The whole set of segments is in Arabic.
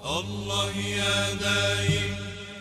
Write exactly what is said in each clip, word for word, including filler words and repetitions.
الله يا دايم،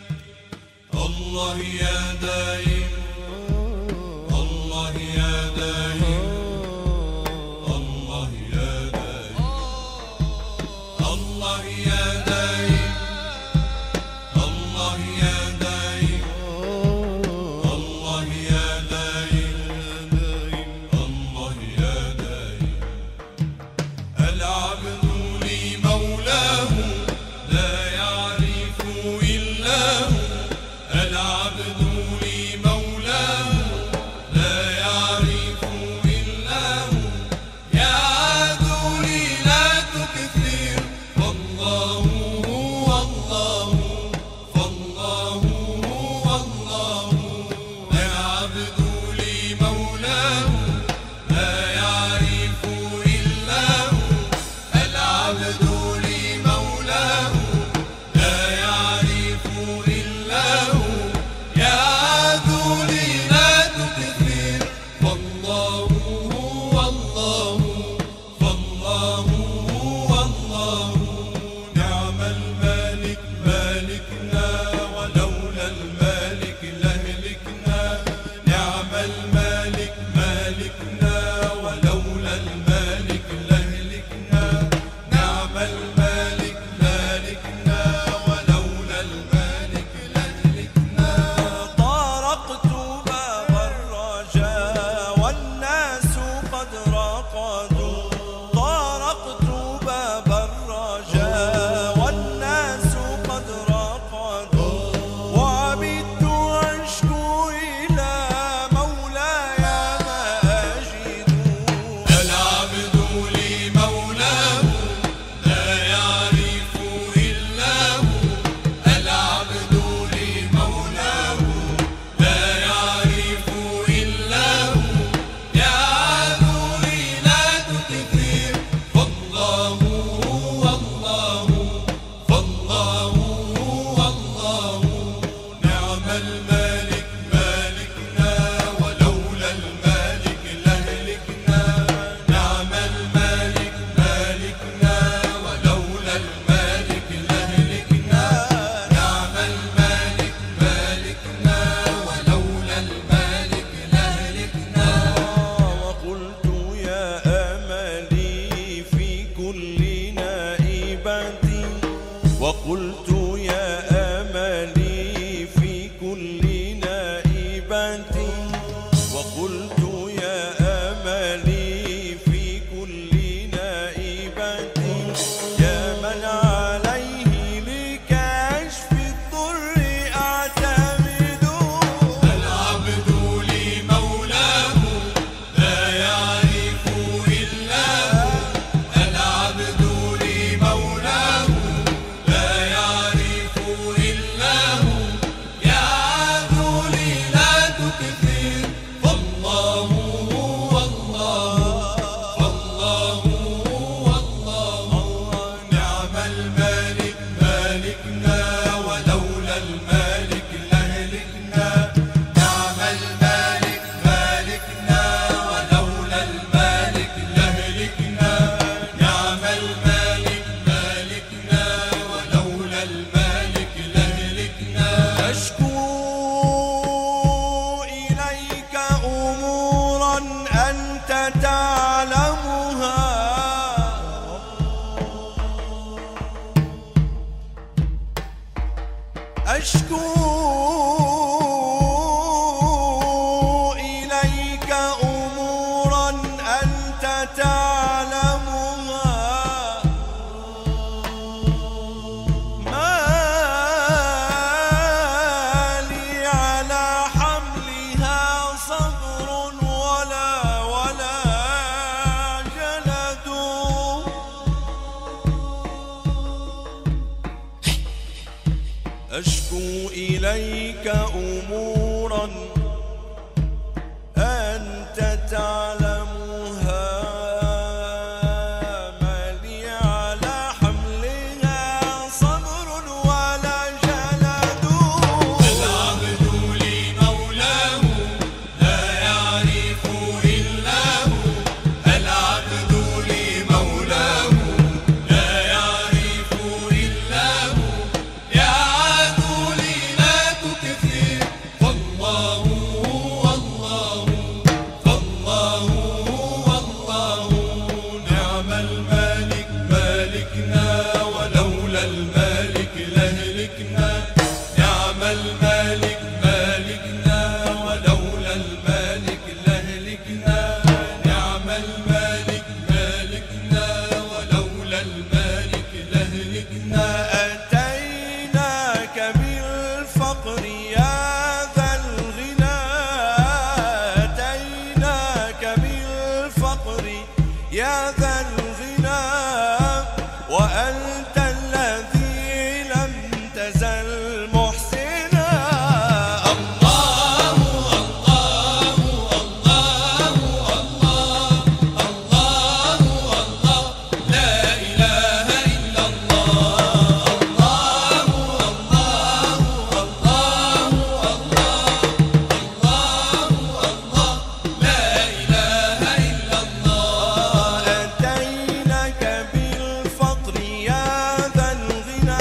الله يا دايم، الله يا دايم، الله يا دايم، الله يا دايم، الله يا دايم، الله يا دايم، الله يا دايم. العبد لي مولاه لا يعرف إلا هو، العبد لي مولاه لا يعرف إلا هو. يا عدولي لا تكثر، فالله هو الله، فالله هو الله. العبد لي مولاه لا يعرف إلا هو، العبد لي مولاه لا يعرف إلا هو. يا عدولي لا تكثر، فالله هو الله، فالله هو الله. نعم المالك مالكنا، ولولا المالك لهلكنا. نعم المالك مالكنا، ولولا المالك لهلكنا. نعم المالك مالكنا، ولولا المالك لهلكنا. طرقت باب الرجاء والناس قد رقدوا، طرقت باب الرجاء والناس قد رقدوا. وعبدت أشكو إلى مولاي ما أجد. العبد لي مولاه لا يعرف إلا هو، العبد لي مولاه لا يعرف إلا هو. يا عدولي لا تكثر، فالله هو الله، فالله هو الله. نعم المالك مالكنا، ولولا المالك لهلكنا. نعم المالك مالكنا، ولولا المالك لهلكنا. نعم المالك مالكنا، ولولا المالك لهلكنا. وقلت يا أملي في كل نائبة، وقلت يا أملي في كل نائبة، وقلت يا أملي في كل نائبة. يا من عليه لكشف الضر أعتمد. العبد لي مولاه لا يعرف إلا هو، العبد لي مولاه لا يعرف إلا هو. يا عدولي لا تكثر، فالله هو الله، فالله هو الله. نعم المالك مالكنا، ولولا المالك لهلكنا. نعم المالك مالكنا، ولولا المالك لهلكنا. نعم المالك مالكنا، ولولا المالك لهلكنا. أشكو إليك أمورا أنت تعلمها، أشكو إليك أمورا أنت تعلمها. ما لي على حملها صبر ولا ولا جلد. أشكو إليك أمورا أنت تعلمها. ما لي على حملها صبر ولا جلد. العبد لي مولاه لا يعرف إلا هو، العبد لي مولاه لا يعرف إلا الذي لم تزل محسنا. الله الله الله الله الله الله لا إله إلا الله. الله الله الله الله الله لا إله إلا الله. أتيناك بالفقر يا ذا الغنى،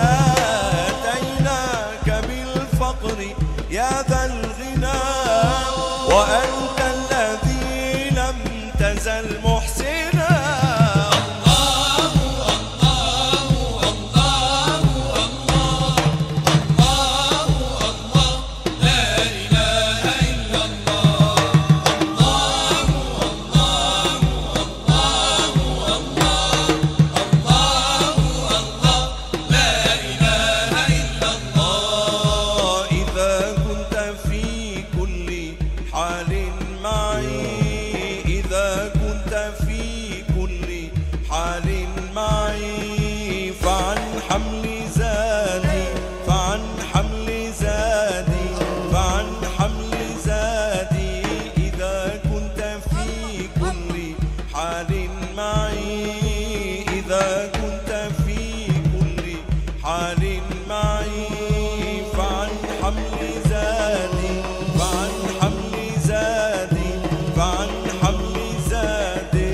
أتيناك بالفقر يا ذا الغنى، وأنت الذي لم تزل محسنا. الله الله الله الله الله الله لا إله إلا الله. الله الله الله الله الله الله لا إله إلا الله. إذا كنت في كل حال معي، إذا كنت في كل حال معي، فعن حمل زادي، فعن حمل زادي، فعن حمل زادي. إذا كنت في كل حال معي، إذا كنت في كل حال معي، فعن حمل زادي، فعن حمل زادي، فعن حمل زادي.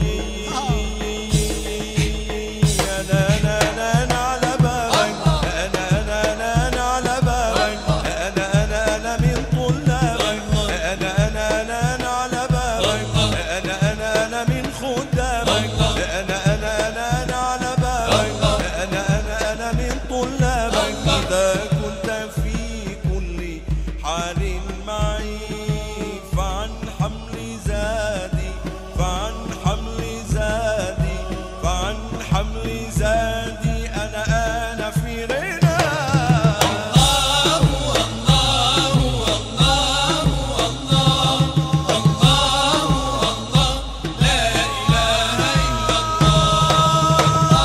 أنا أنا أنا أنا على بابك، أنا أنا أنا أنا على بابك، أنا أنا أنا من طلابك، أنا أنا أنا أنا على بابك، أنا أنا أنا من خدامك، أنا أنا أنا أنا على بابك، أنا أنا أنا من طلابك. إذا كنت في كل حال معي، فعن حمل زادي، فعن حمل زادي، فعن حمل زادي. أنا أنا في غنى. الله الله الله الله الله الله لا إله إلا الله.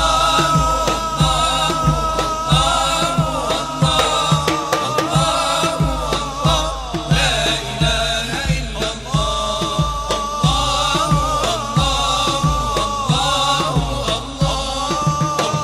الله الله الله الله لا إله إلا الله. الله الله الله الله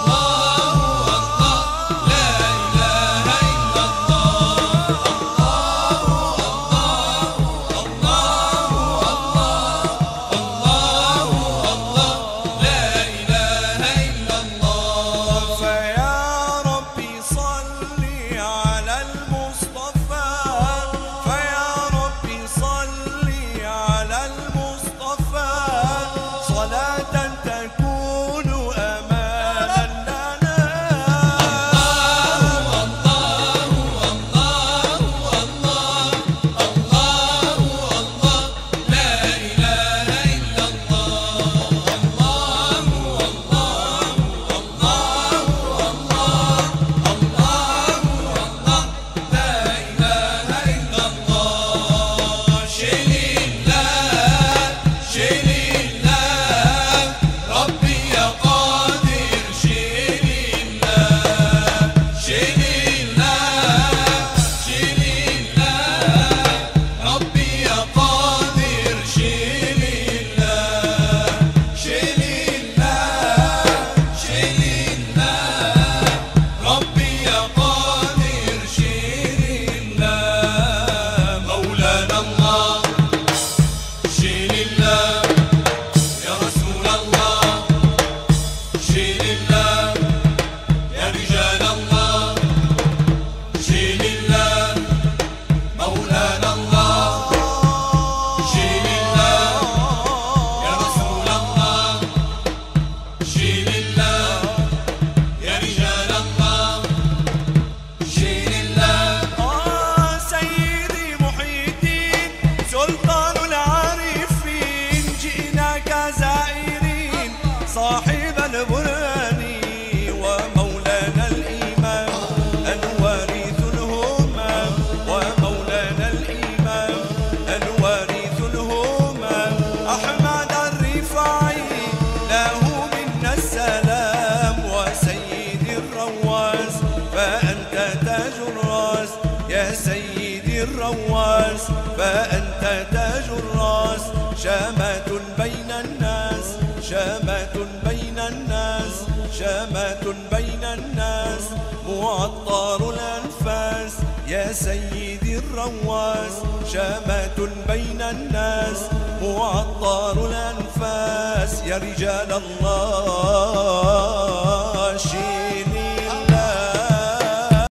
الرواس، فأنت تاج الراس، شامة بين الناس، شامة بين الناس، شامة بين الناس، معطر الأنفاس يا سيدي الرواس، شامة بين الناس، معطر الأنفاس يا رجال الله.